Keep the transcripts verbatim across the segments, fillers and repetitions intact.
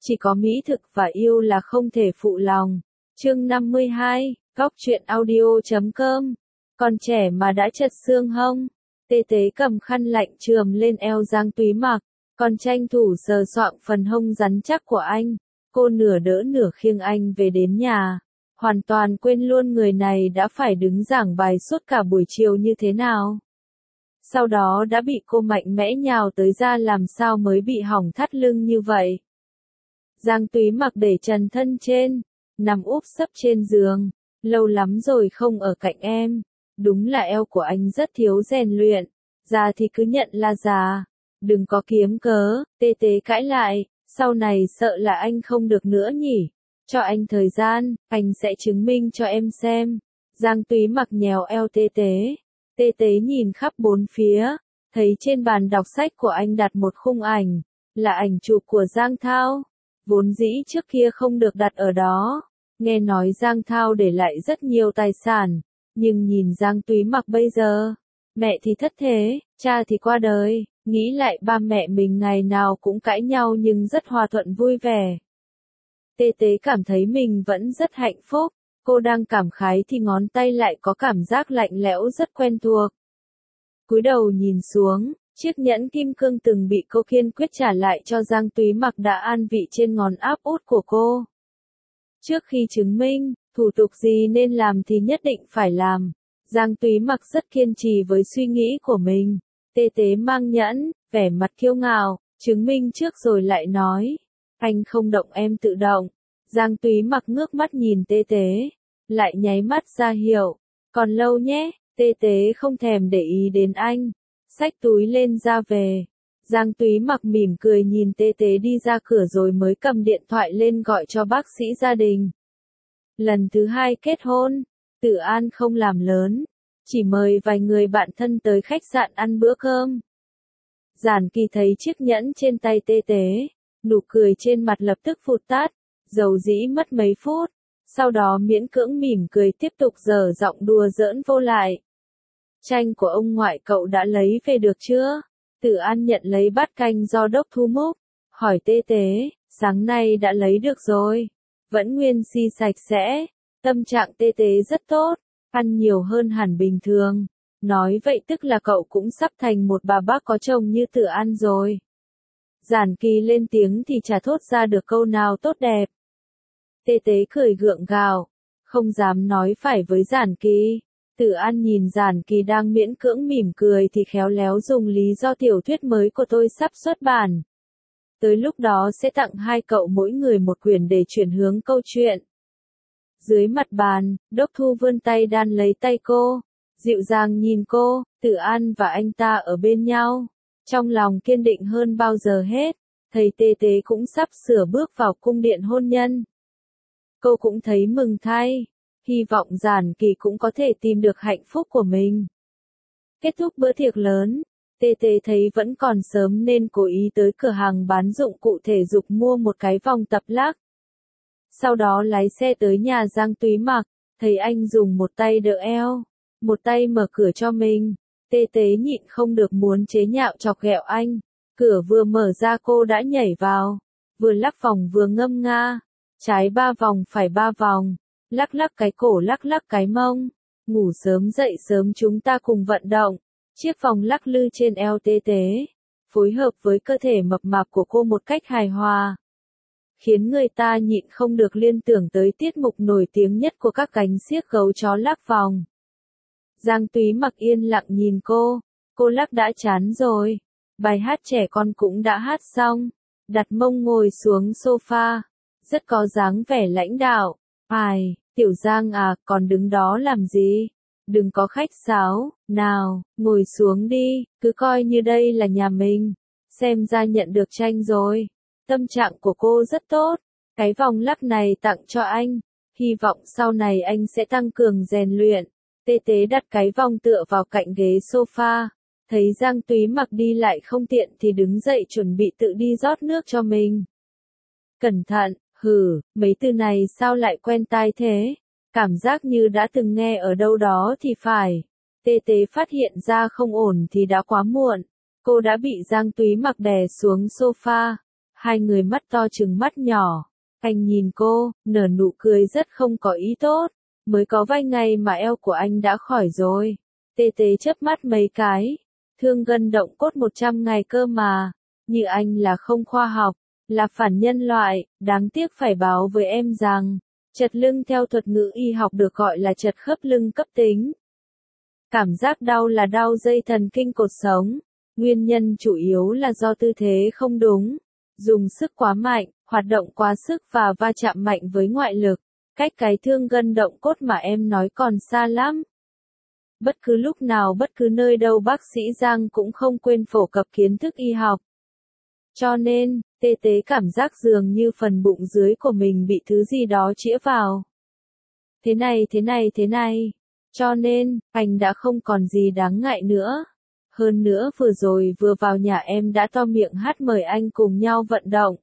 chỉ có mỹ thực và yêu là không thể phụ lòng. Chương năm mươi hai, góc truyện audio chấm com. Còn trẻ mà đã chật xương hông. Tê Tế cầm khăn lạnh chườm lên eo Giang Túy Mặc, còn tranh thủ sờ soạng phần hông rắn chắc của anh. Cô nửa đỡ nửa khiêng anh về đến nhà, hoàn toàn quên luôn người này đã phải đứng giảng bài suốt cả buổi chiều như thế nào. Sau đó đã bị cô mạnh mẽ nhào tới ra làm sao mới bị hỏng thắt lưng như vậy. Giang Túy Mặc để trần thân trên, nằm úp sấp trên giường. Lâu lắm rồi không ở cạnh em. Đúng là eo của anh rất thiếu rèn luyện. Già thì cứ nhận là già. Đừng có kiếm cớ. Tê Tế cãi lại. Sau này sợ là anh không được nữa nhỉ. Cho anh thời gian, anh sẽ chứng minh cho em xem. Giang Túy Mặc nhèo eo Tê Tế. Tê Tế nhìn khắp bốn phía. Thấy trên bàn đọc sách của anh đặt một khung ảnh. Là ảnh chụp của Giang Thao. Vốn dĩ trước kia không được đặt ở đó. Nghe nói Giang Thao để lại rất nhiều tài sản. Nhưng nhìn Giang Túy Mặc bây giờ. Mẹ thì thất thế, cha thì qua đời. Nghĩ lại ba mẹ mình ngày nào cũng cãi nhau nhưng rất hòa thuận vui vẻ. Tê Tế cảm thấy mình vẫn rất hạnh phúc. Cô đang cảm khái thì ngón tay lại có cảm giác lạnh lẽo rất quen thuộc. Cúi đầu nhìn xuống, chiếc nhẫn kim cương từng bị cô kiên quyết trả lại cho Giang Túy Mặc đã an vị trên ngón áp út của cô. Trước khi chứng minh, thủ tục gì nên làm thì nhất định phải làm. Giang Túy Mặc rất kiên trì với suy nghĩ của mình. Tê Tế mang nhẫn, vẻ mặt kiêu ngạo, chứng minh trước rồi lại nói. Anh không động em tự động. Giang Túy Mặc ngước mắt nhìn Tê Tế, lại nháy mắt ra hiệu. Còn lâu nhé. Tê Tế không thèm để ý đến anh. Xách túi lên ra về. Giang Túy Mặc mỉm cười nhìn Tê Tế đi ra cửa rồi mới cầm điện thoại lên gọi cho bác sĩ gia đình. Lần thứ hai kết hôn, Tử An không làm lớn, chỉ mời vài người bạn thân tới khách sạn ăn bữa cơm. Giản Kỳ thấy chiếc nhẫn trên tay Tê Tế, nụ cười trên mặt lập tức phụt tát, dầu dĩ mất mấy phút, sau đó miễn cưỡng mỉm cười tiếp tục dở giọng đùa giỡn vô lại. Tranh của ông ngoại cậu đã lấy về được chưa? Tử An nhận lấy bát canh do Đốc Thu múc, hỏi Tê Tế, sáng nay đã lấy được rồi, vẫn nguyên si sạch sẽ, tâm trạng Tê Tế rất tốt, ăn nhiều hơn hẳn bình thường, nói vậy tức là cậu cũng sắp thành một bà bác có chồng như Tử An rồi. Giản Kỳ lên tiếng thì chả thốt ra được câu nào tốt đẹp. Tê Tế cười gượng gạo, không dám nói phải với Giản Kỳ. Tử An nhìn Giản Kỳ đang miễn cưỡng mỉm cười thì khéo léo dùng lý do tiểu thuyết mới của tôi sắp xuất bản. Tới lúc đó sẽ tặng hai cậu mỗi người một quyển để chuyển hướng câu chuyện. Dưới mặt bàn, Đốc Thu vươn tay đan lấy tay cô, dịu dàng nhìn cô. Tử An và anh ta ở bên nhau, trong lòng kiên định hơn bao giờ hết, thầy Tê Tế cũng sắp sửa bước vào cung điện hôn nhân. Cô cũng thấy mừng thay, hy vọng Giản Kỳ cũng có thể tìm được hạnh phúc của mình. Kết thúc bữa tiệc lớn, Tê Tế thấy vẫn còn sớm nên cố ý tới cửa hàng bán dụng cụ thể dục mua một cái vòng tập lắc. Sau đó lái xe tới nhà Giang Túy Mặc, thấy anh dùng một tay đỡ eo, một tay mở cửa cho mình. Tê Tế nhịn không được muốn chế nhạo chọc ghẹo anh. Cửa vừa mở ra cô đã nhảy vào, vừa lắc vòng vừa ngâm nga. Trái ba vòng phải ba vòng, lắc lắc cái cổ lắc lắc cái mông. Ngủ sớm dậy sớm chúng ta cùng vận động. Chiếc vòng lắc lư trên eo Tê Tế, phối hợp với cơ thể mập mạp của cô một cách hài hòa, khiến người ta nhịn không được liên tưởng tới tiết mục nổi tiếng nhất của các cánh xiếc gấu chó lắc vòng. Giang Túy Mặc yên lặng nhìn cô, cô lắc đã chán rồi, bài hát trẻ con cũng đã hát xong, đặt mông ngồi xuống sofa, rất có dáng vẻ lãnh đạo. Ai, Tiểu Giang à, còn đứng đó làm gì? Đừng có khách sáo, nào, ngồi xuống đi, cứ coi như đây là nhà mình. Xem ra nhận được tranh rồi. Tâm trạng của cô rất tốt. Cái vòng lắc này tặng cho anh. Hy vọng sau này anh sẽ tăng cường rèn luyện. Tê Tế đặt cái vòng tựa vào cạnh ghế sofa. Thấy Giang Túy Mặc đi lại không tiện thì đứng dậy chuẩn bị tự đi rót nước cho mình. Cẩn thận, hừ, mấy từ này sao lại quen tai thế? Cảm giác như đã từng nghe ở đâu đó thì phải. Tê Tế phát hiện ra không ổn thì đã quá muộn. Cô đã bị Giang Túy Mặc đè xuống sofa. Hai người mắt to trừng mắt nhỏ. Anh nhìn cô, nở nụ cười rất không có ý tốt. Mới có vài ngày mà eo của anh đã khỏi rồi. Tê Tế chớp mắt mấy cái. Thương gân động cốt một trăm ngày cơ mà. Như anh là không khoa học, là phản nhân loại, đáng tiếc phải báo với em rằng, chật lưng theo thuật ngữ y học được gọi là chật khớp lưng cấp tính. Cảm giác đau là đau dây thần kinh cột sống. Nguyên nhân chủ yếu là do tư thế không đúng, dùng sức quá mạnh, hoạt động quá sức và va chạm mạnh với ngoại lực. Cách cái thương gân động cốt mà em nói còn xa lắm. Bất cứ lúc nào bất cứ nơi đâu bác sĩ Giang cũng không quên phổ cập kiến thức y học. Cho nên, Tê Tế cảm giác dường như phần bụng dưới của mình bị thứ gì đó chĩa vào. Thế này thế này thế này. Cho nên, anh đã không còn gì đáng ngại nữa. Hơn nữa vừa rồi vừa vào nhà em đã to miệng hát mời anh cùng nhau vận động.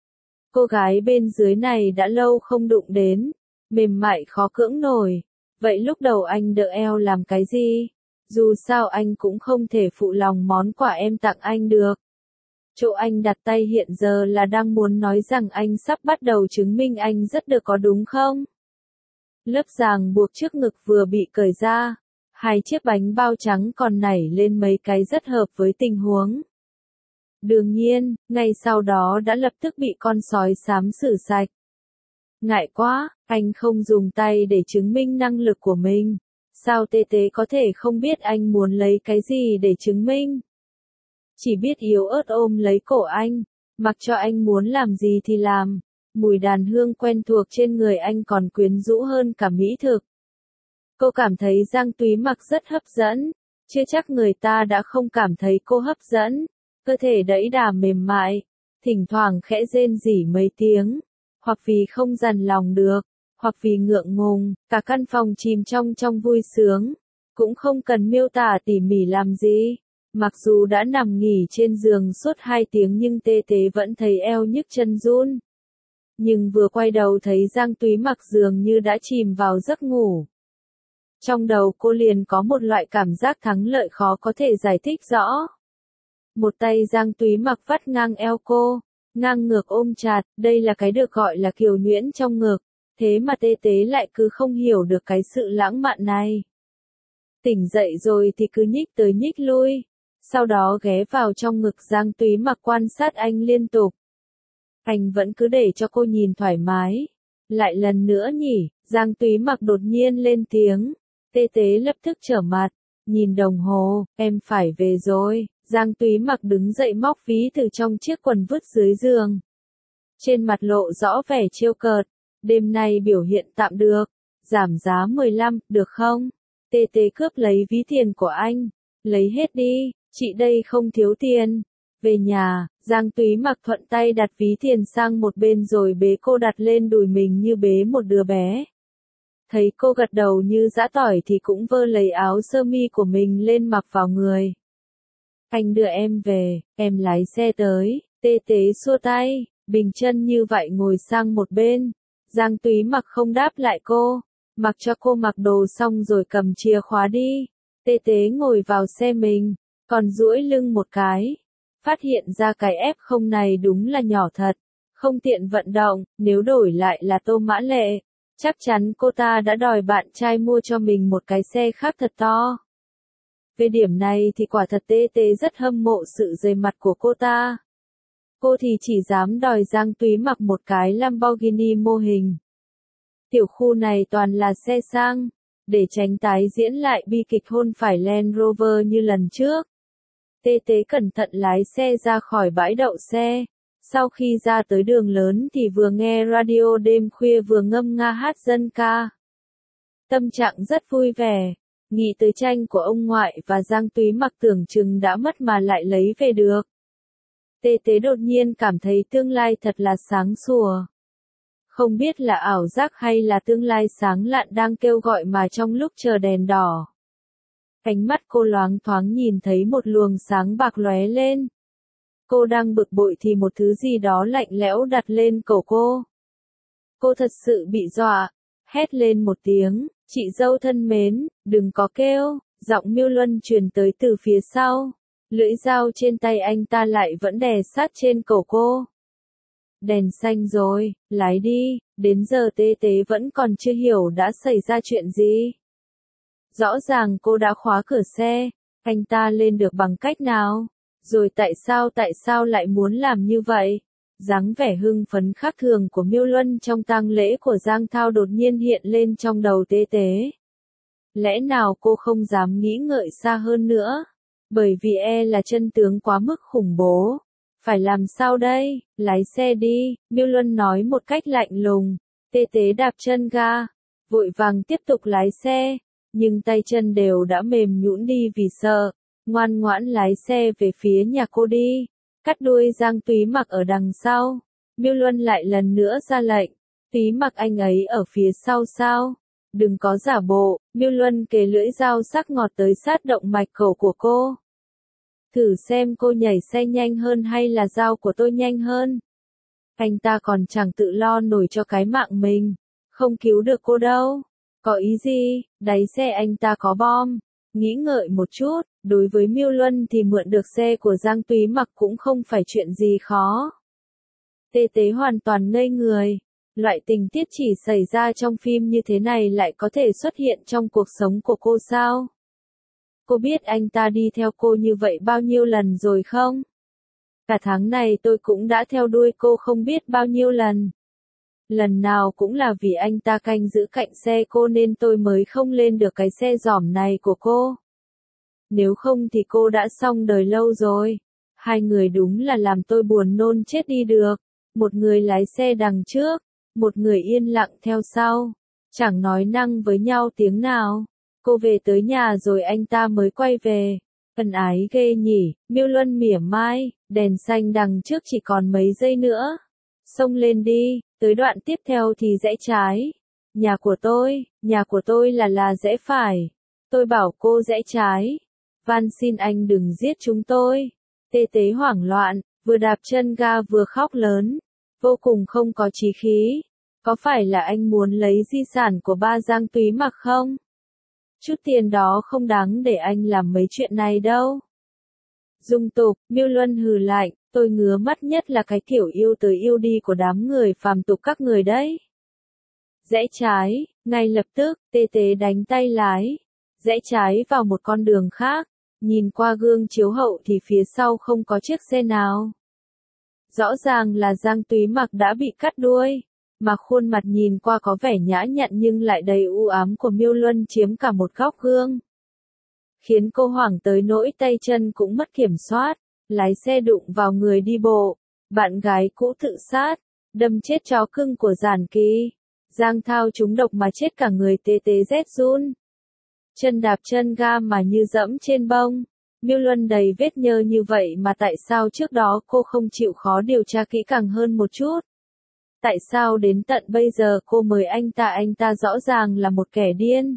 Cô gái bên dưới này đã lâu không đụng đến, mềm mại khó cưỡng nổi. Vậy lúc đầu anh đỡ eo làm cái gì? Dù sao anh cũng không thể phụ lòng món quà em tặng anh được. Chỗ anh đặt tay hiện giờ là đang muốn nói rằng anh sắp bắt đầu chứng minh anh rất được có đúng không? Lớp ràng buộc trước ngực vừa bị cởi ra, hai chiếc bánh bao trắng còn nảy lên mấy cái rất hợp với tình huống. Đương nhiên, ngay sau đó đã lập tức bị con sói xám xử sạch. Ngại quá, anh không dùng tay để chứng minh năng lực của mình. Sao Tê Tế có thể không biết anh muốn lấy cái gì để chứng minh? Chỉ biết yếu ớt ôm lấy cổ anh, mặc cho anh muốn làm gì thì làm. Mùi đàn hương quen thuộc trên người anh còn quyến rũ hơn cả mỹ thực. Cô cảm thấy Giang Túy Mặc rất hấp dẫn, chưa chắc người ta đã không cảm thấy cô hấp dẫn. Cơ thể đẫy đà mềm mại, thỉnh thoảng khẽ rên rỉ mấy tiếng, hoặc vì không dằn lòng được, hoặc vì ngượng ngùng, cả căn phòng chìm trong trong vui sướng, cũng không cần miêu tả tỉ mỉ làm gì. Mặc dù đã nằm nghỉ trên giường suốt hai tiếng nhưng Tê Tế vẫn thấy eo nhức chân run. Nhưng vừa quay đầu thấy Giang Túy Mặc dường như đã chìm vào giấc ngủ. Trong đầu cô liền có một loại cảm giác thắng lợi khó có thể giải thích rõ. Một tay Giang Túy Mặc vắt ngang eo cô, ngang ngược ôm chặt, đây là cái được gọi là kiều nhuyễn trong ngực, thế mà Tê Tế lại cứ không hiểu được cái sự lãng mạn này. Tỉnh dậy rồi thì cứ nhích tới nhích lui, sau đó ghé vào trong ngực Giang Túy Mặc quan sát anh liên tục. Anh vẫn cứ để cho cô nhìn thoải mái. Lại lần nữa nhỉ, Giang Túy Mặc đột nhiên lên tiếng. Tê Tế lập tức trở mặt, nhìn đồng hồ, em phải về rồi. Giang Túy Mặc đứng dậy móc ví từ trong chiếc quần vứt dưới giường. Trên mặt lộ rõ vẻ trêu cợt, đêm nay biểu hiện tạm được, giảm giá mười lăm, được không? Tê Tế cướp lấy ví tiền của anh, lấy hết đi, chị đây không thiếu tiền. Về nhà, Giang Túy Mặc thuận tay đặt ví tiền sang một bên rồi bế cô đặt lên đùi mình như bế một đứa bé. Thấy cô gật đầu như giã tỏi thì cũng vơ lấy áo sơ mi của mình lên mặc vào người. Anh đưa em về, em lái xe tới. Tê Tế xua tay, bình chân như vậy ngồi sang một bên. Giang Túy Mặc không đáp lại cô, mặc cho cô mặc đồ xong rồi cầm chìa khóa đi. Tê Tế ngồi vào xe mình, còn duỗi lưng một cái. Phát hiện ra cái ép không này đúng là nhỏ thật, không tiện vận động. Nếu đổi lại là Tô Mã Lệ, chắc chắn cô ta đã đòi bạn trai mua cho mình một cái xe khác thật to. Về điểm này thì quả thật Tê Tế rất hâm mộ sự dày mặt của cô ta. Cô thì chỉ dám đòi Giang Túy Mặc một cái Lamborghini mô hình. Tiểu khu này toàn là xe sang, để tránh tái diễn lại bi kịch hôn phải Land Rover như lần trước. Tê Tế cẩn thận lái xe ra khỏi bãi đậu xe. Sau khi ra tới đường lớn thì vừa nghe radio đêm khuya vừa ngâm nga hát dân ca. Tâm trạng rất vui vẻ, nghĩ tới tranh của ông ngoại và Giang Túy Mặc tưởng chừng đã mất mà lại lấy về được. Tê Tế đột nhiên cảm thấy tương lai thật là sáng sủa. Không biết là ảo giác hay là tương lai sáng lạn đang kêu gọi mà trong lúc chờ đèn đỏ. Ánh mắt cô loáng thoáng nhìn thấy một luồng sáng bạc lóe lên. Cô đang bực bội thì một thứ gì đó lạnh lẽo đặt lên cổ cô. Cô thật sự bị dọa, hét lên một tiếng, chị dâu thân mến, đừng có kêu, giọng Miêu Luân truyền tới từ phía sau. Lưỡi dao trên tay anh ta lại vẫn đè sát trên cổ cô. Đèn xanh rồi, lái đi, đến giờ Tê Tế vẫn còn chưa hiểu đã xảy ra chuyện gì. Rõ ràng cô đã khóa cửa xe, anh ta lên được bằng cách nào? Rồi tại sao tại sao lại muốn làm như vậy? Dáng vẻ hưng phấn khác thường của Miêu Luân trong tang lễ của Giang Thao đột nhiên hiện lên trong đầu Tê Tế. Lẽ nào cô không dám nghĩ ngợi xa hơn nữa? Bởi vì e là chân tướng quá mức khủng bố. Phải làm sao đây? Lái xe đi, Miêu Luân nói một cách lạnh lùng. Tê Tế đạp chân ga, vội vàng tiếp tục lái xe, nhưng tay chân đều đã mềm nhũn đi vì sợ. Ngoan ngoãn lái xe về phía nhà cô đi. Cắt đuôi Giang Túy Mặc ở đằng sau. Miêu Luân lại lần nữa ra lệnh. Túy Mặc anh ấy ở phía sau sao? Đừng có giả bộ. Miêu Luân kề lưỡi dao sắc ngọt tới sát động mạch cổ của cô. Thử xem cô nhảy xe nhanh hơn hay là dao của tôi nhanh hơn. Anh ta còn chẳng tự lo nổi cho cái mạng mình. Không cứu được cô đâu. Có ý gì? Đáy xe anh ta có bom. Nghĩ ngợi một chút, đối với Miêu Luân thì mượn được xe của Giang Túy Mặc cũng không phải chuyện gì khó. Tê Tế hoàn toàn ngây người. Loại tình tiết chỉ xảy ra trong phim như thế này lại có thể xuất hiện trong cuộc sống của cô sao? Cô biết anh ta đi theo cô như vậy bao nhiêu lần rồi không? Cả tháng này tôi cũng đã theo đuôi cô không biết bao nhiêu lần. Lần nào cũng là vì anh ta canh giữ cạnh xe cô nên tôi mới không lên được cái xe giỏm này của cô. Nếu không thì cô đã xong đời lâu rồi. Hai người đúng là làm tôi buồn nôn chết đi được. Một người lái xe đằng trước, một người yên lặng theo sau. Chẳng nói năng với nhau tiếng nào. Cô về tới nhà rồi anh ta mới quay về. Ân ái ghê nhỉ, Miêu Luân mỉa mai, đèn xanh đằng trước chỉ còn mấy giây nữa. Xông lên đi, tới đoạn tiếp theo thì rẽ trái. Nhà của tôi, nhà của tôi là là rẽ phải. Tôi bảo cô rẽ trái. Van xin anh đừng giết chúng tôi. Tê Tế hoảng loạn, vừa đạp chân ga vừa khóc lớn. Vô cùng không có chí khí. Có phải là anh muốn lấy di sản của ba Giang Túy Mặc không? Chút tiền đó không đáng để anh làm mấy chuyện này đâu. Dung tục, Miêu Luân hừ lạnh, tôi ngứa mắt nhất là cái kiểu yêu tới yêu đi của đám người phàm tục các người đấy. Rẽ trái, ngay lập tức, Tê Tế đánh tay lái. Rẽ trái vào một con đường khác, nhìn qua gương chiếu hậu thì phía sau không có chiếc xe nào. Rõ ràng là Giang Túy Mặc đã bị cắt đuôi, mà khuôn mặt nhìn qua có vẻ nhã nhặn nhưng lại đầy u ám của Miêu Luân chiếm cả một góc gương. Khiến cô hoảng tới nỗi tay chân cũng mất kiểm soát, lái xe đụng vào người đi bộ, bạn gái cũ tự sát, đâm chết chó cưng của Giản Kỳ. Giang Thao trúng độc mà chết cả người Tê Tế rét run. Chân đạp chân ga mà như dẫm trên bông. Miêu Luân đầy vết nhơ như vậy mà tại sao trước đó cô không chịu khó điều tra kỹ càng hơn một chút? Tại sao đến tận bây giờ cô mời anh ta anh ta rõ ràng là một kẻ điên?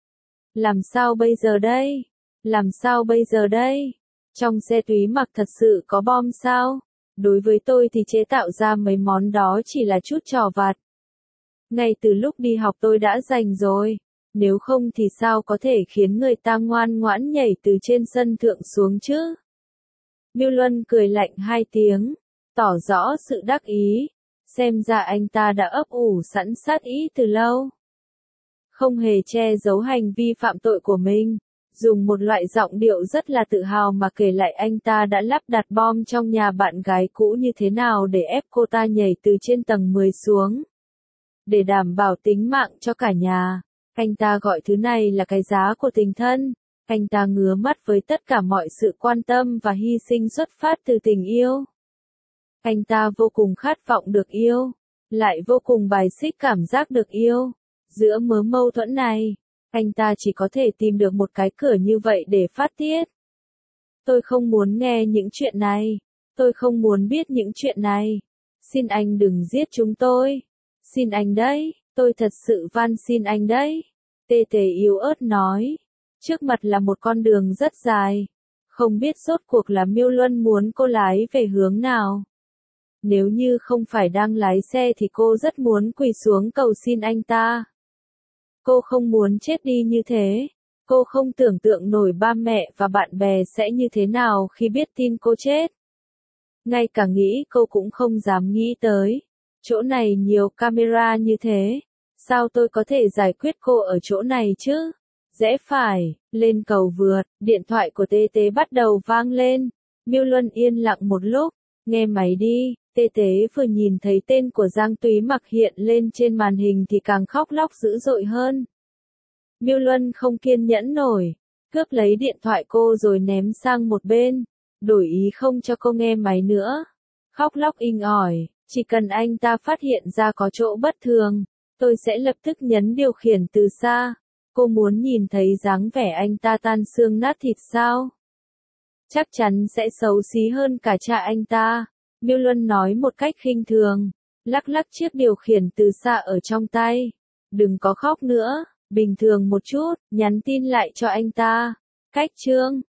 Làm sao bây giờ đây? Làm sao bây giờ đây? Trong xe Túy Mặc thật sự có bom sao? Đối với tôi thì chế tạo ra mấy món đó chỉ là chút trò vặt. Ngay từ lúc đi học tôi đã dành rồi. Nếu không thì sao có thể khiến người ta ngoan ngoãn nhảy từ trên sân thượng xuống chứ? Miêu Luân cười lạnh hai tiếng, tỏ rõ sự đắc ý. Xem ra anh ta đã ấp ủ sẵn sát ý từ lâu. Không hề che giấu hành vi phạm tội của mình. Dùng một loại giọng điệu rất là tự hào mà kể lại anh ta đã lắp đặt bom trong nhà bạn gái cũ như thế nào để ép cô ta nhảy từ trên tầng mười xuống. Để đảm bảo tính mạng cho cả nhà. Anh ta gọi thứ này là cái giá của tình thân. Anh ta ngứa mắt với tất cả mọi sự quan tâm và hy sinh xuất phát từ tình yêu. Anh ta vô cùng khát vọng được yêu, lại vô cùng bài xích cảm giác được yêu. Giữa mớ mâu thuẫn này, anh ta chỉ có thể tìm được một cái cửa như vậy để phát tiết. Tôi không muốn nghe những chuyện này. Tôi không muốn biết những chuyện này. Xin anh đừng giết chúng tôi. Xin anh đấy, tôi thật sự van xin anh đấy. Tê Tế yếu ớt nói. Trước mặt là một con đường rất dài. Không biết rốt cuộc là Miêu Luân muốn cô lái về hướng nào. Nếu như không phải đang lái xe thì cô rất muốn quỳ xuống cầu xin anh ta. Cô không muốn chết đi như thế. Cô không tưởng tượng nổi ba mẹ và bạn bè sẽ như thế nào khi biết tin cô chết. ngay cả nghĩ cô cũng không dám nghĩ tới. Chỗ này nhiều camera như thế, sao tôi có thể giải quyết cô ở chỗ này chứ? Rẽ phải, lên cầu vượt, điện thoại của Tê Tế bắt đầu vang lên. Miêu Luân yên lặng một lúc, nghe máy đi. Tê Tế vừa nhìn thấy tên của Giang Túy Mặc hiện lên trên màn hình thì càng khóc lóc dữ dội hơn. Miêu Luân không kiên nhẫn nổi, cướp lấy điện thoại cô rồi ném sang một bên, đổi ý không cho cô nghe máy nữa. Khóc lóc inh ỏi, chỉ cần anh ta phát hiện ra có chỗ bất thường, tôi sẽ lập tức nhấn điều khiển từ xa. Cô muốn nhìn thấy dáng vẻ anh ta tan xương nát thịt sao? Chắc chắn sẽ xấu xí hơn cả cha anh ta. Miêu Luân nói một cách khinh thường, lắc lắc chiếc điều khiển từ xa ở trong tay. Đừng có khóc nữa, bình thường một chút, nhắn tin lại cho anh ta. Cách chương